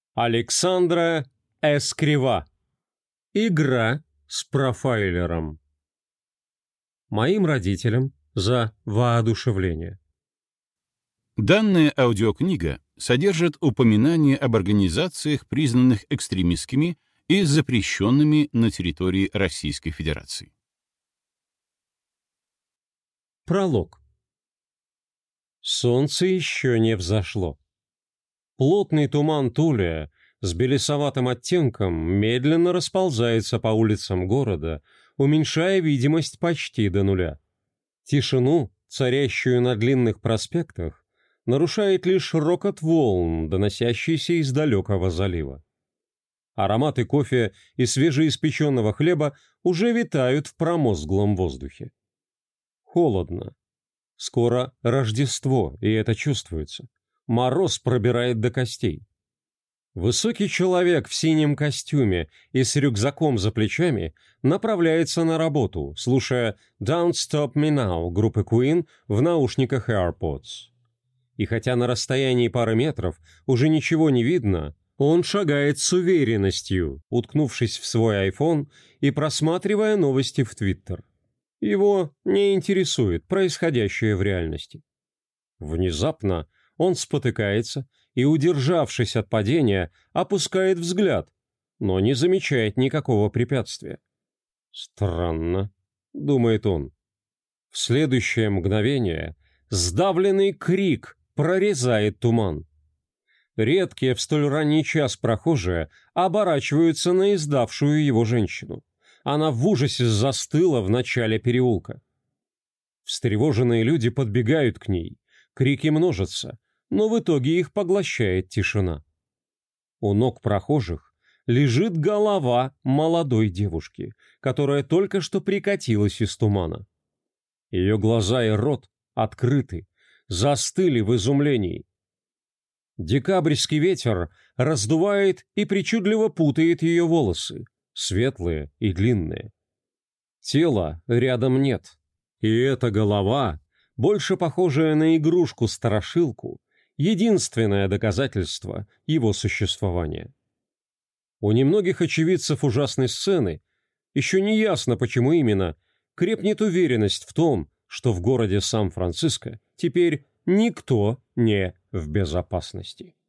Александра Эскрива. Игра с профайлером. Моим родителям за воодушевление. Данная аудиокнига содержит упоминания об организациях, признанных экстремистскими и запрещенными на территории Российской Федерации. Пролог. Солнце еще не взошло. Плотный туман Туле с белесоватым оттенком медленно расползается по улицам города, уменьшая видимость почти до нуля. Тишину, царящую на длинных проспектах, нарушает лишь рокот волн, доносящийся из далекого залива. Ароматы кофе и свежеиспеченного хлеба уже витают в промозглом воздухе. Холодно. Скоро Рождество, и это чувствуется. Мороз пробирает до костей. Высокий человек в синем костюме и с рюкзаком за плечами направляется на работу, слушая «Don't Stop Me Now» группы Queen в наушниках AirPods. И хотя на расстоянии пары метров уже ничего не видно, он шагает с уверенностью, уткнувшись в свой iPhone и просматривая новости в Twitter. Его не интересует происходящее в реальности. Внезапно он спотыкается и, удержавшись от падения, опускает взгляд, но не замечает никакого препятствия. «Странно», — думает он. В следующее мгновение сдавленный крик прорезает туман. Редкие в столь ранний час прохожие оборачиваются на издавшую его женщину. Она в ужасе застыла в начале переулка. Встревоженные люди подбегают к ней, крики множатся, но в итоге их поглощает тишина. У ног прохожих лежит голова молодой девушки, которая только что прикатилась из тумана. Ее глаза и рот открыты, застыли в изумлении. Декабрьский ветер раздувает и причудливо путает ее волосы, светлые и длинные. Тела рядом нет, и эта голова, больше похожая на игрушку-страшилку, единственное доказательство его существования. У немногих очевидцев ужасной сцены, еще не ясно, почему именно, крепнет уверенность в том, что в городе Сан-Франциско теперь никто не в безопасности.